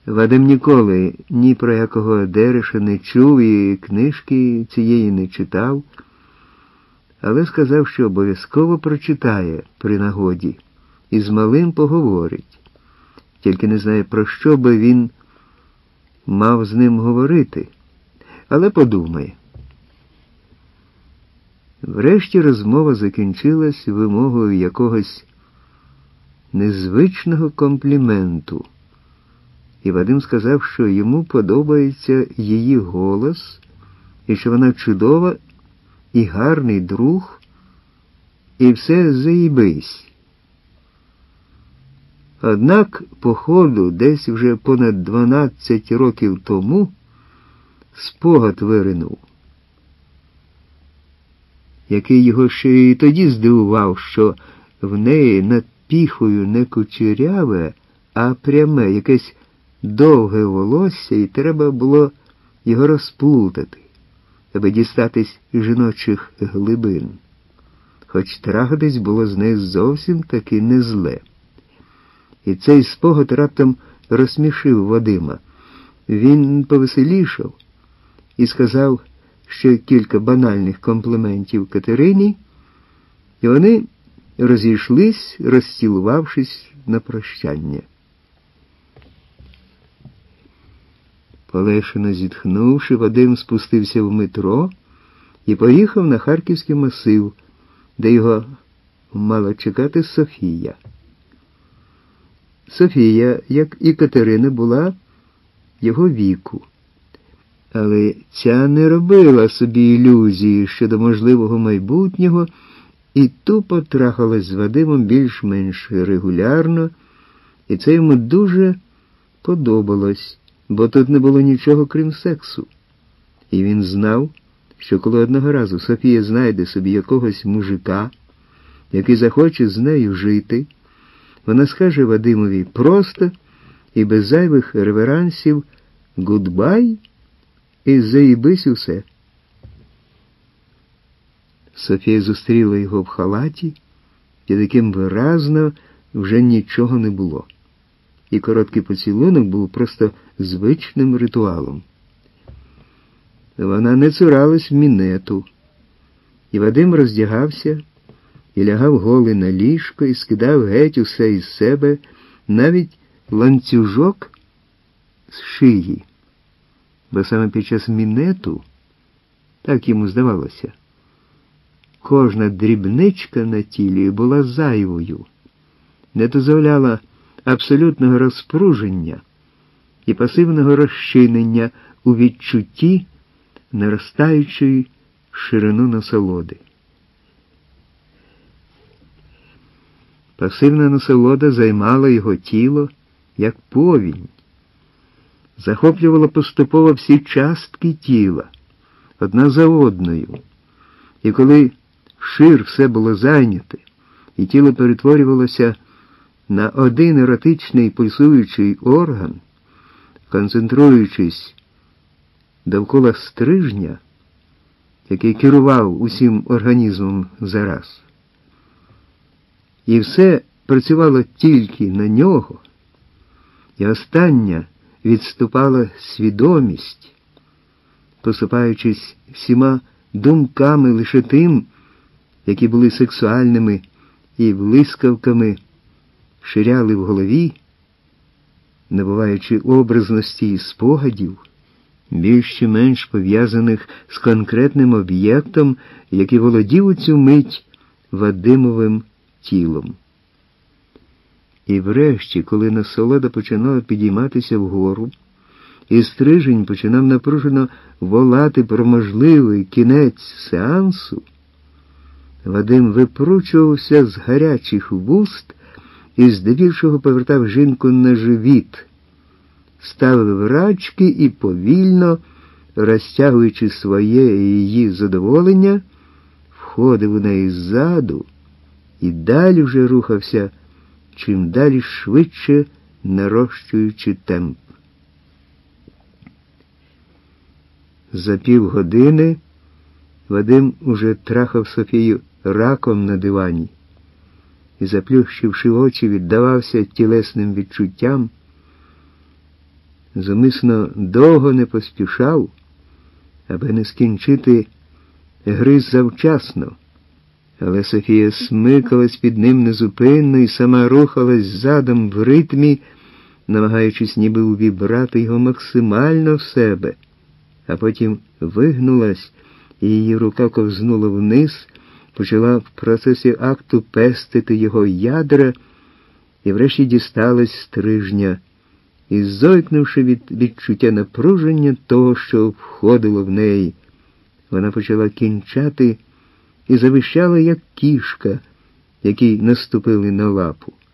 Вадим ніколи ні про якого Дереша не чув і книжки цієї не читав, але сказав, що обов'язково прочитає при нагоді і з малим поговорить. Тільки не знає, про що би він мав з ним говорити, але подумає. Врешті розмова закінчилась вимогою якогось незвичного компліменту. І Вадим сказав, що йому подобається її голос, і що вона чудова і гарний друг, і все заїбись. Однак, по ходу, десь вже понад 12 років тому, спогад виринув, який його ще й тоді здивував, що в неї над піхою не кучеряве, а пряме, якесь довге волосся, і треба було його розплутати, аби дістатись жіночих глибин. Хоч трагатись було з нею зовсім таки не зле. І цей спогад раптом розсмішив Вадима. Він повеселішав і сказав ще кілька банальних компліментів Катерині, і вони розійшлись, розцілувавшись на прощання. Полегшено зітхнувши, Вадим спустився в метро і поїхав на Харківський масив, де його мала чекати Софія. Софія, як і Катерина, була його віку. Але ця не робила собі ілюзії щодо можливого майбутнього і тупо трахалась з Вадимом більш-менш регулярно, і це йому дуже подобалось, бо тут не було нічого крім сексу. І він знав, що коли одного разу Софія знайде собі якогось мужика, який захоче з нею жити, вона скаже Вадимові просто і без зайвих реверансів «гудбай» і заїбись усе. Софія зустріла його в халаті, і таким виразно вже нічого не було. І короткий поцілунок був просто звичним ритуалом. Вона не цуралась мінету, і Вадим роздягався і лягав голий на ліжко і скидав геть усе із себе, навіть ланцюжок з шиї. Бо саме під час мінету, так йому здавалося, кожна дрібничка на тілі була зайвою, не дозволяла абсолютного розпруження і пасивного розчинення у відчутті наростаючої ширину насолоди. Пасивна насолода займала його тіло, як повінь, захоплювала поступово всі частки тіла, одна за одною. І коли вшир все було зайняте, і тіло перетворювалося на один еротичний пульсуючий орган, концентруючись довкола стрижня, який керував усім організмом зараз. І все працювало тільки на нього, і остання відступала свідомість, поступаючись всіма думками лише тим, які були сексуальними і блискавками ширяли в голові, набуваючи образності і спогадів, більш чи менш пов'язаних з конкретним об'єктом, який володів у цю мить Вадимовим тілом. І врешті, коли насолода починала підійматися вгору, і стрижень починав напружено волати про можливий кінець сеансу, Вадим випручувався з гарячих вуст і здебільшого повертав жінку на живіт, ставив рачки і повільно, розтягуючи своє і її задоволення, входив у неї ззаду і далі вже рухався, чим далі швидше нарощуючи темп. За півгодини Вадим уже трахав Софію раком на дивані і, заплющивши очі, віддавався тілесним відчуттям, зумисно довго не поспішав, аби не скінчити гриз завчасно. Але Софія смикалась під ним незупинно і сама рухалась задом в ритмі, намагаючись ніби увібрати його максимально в себе, а потім вигнулась, і її рука ковзнула вниз, почала в процесі акту пестити його ядра і врешті дісталась стрижня. І, зойкнувши від відчуття напруження того, що входило в неї, вона почала кінчати і завищала, як кішка, якій наступили на лапу.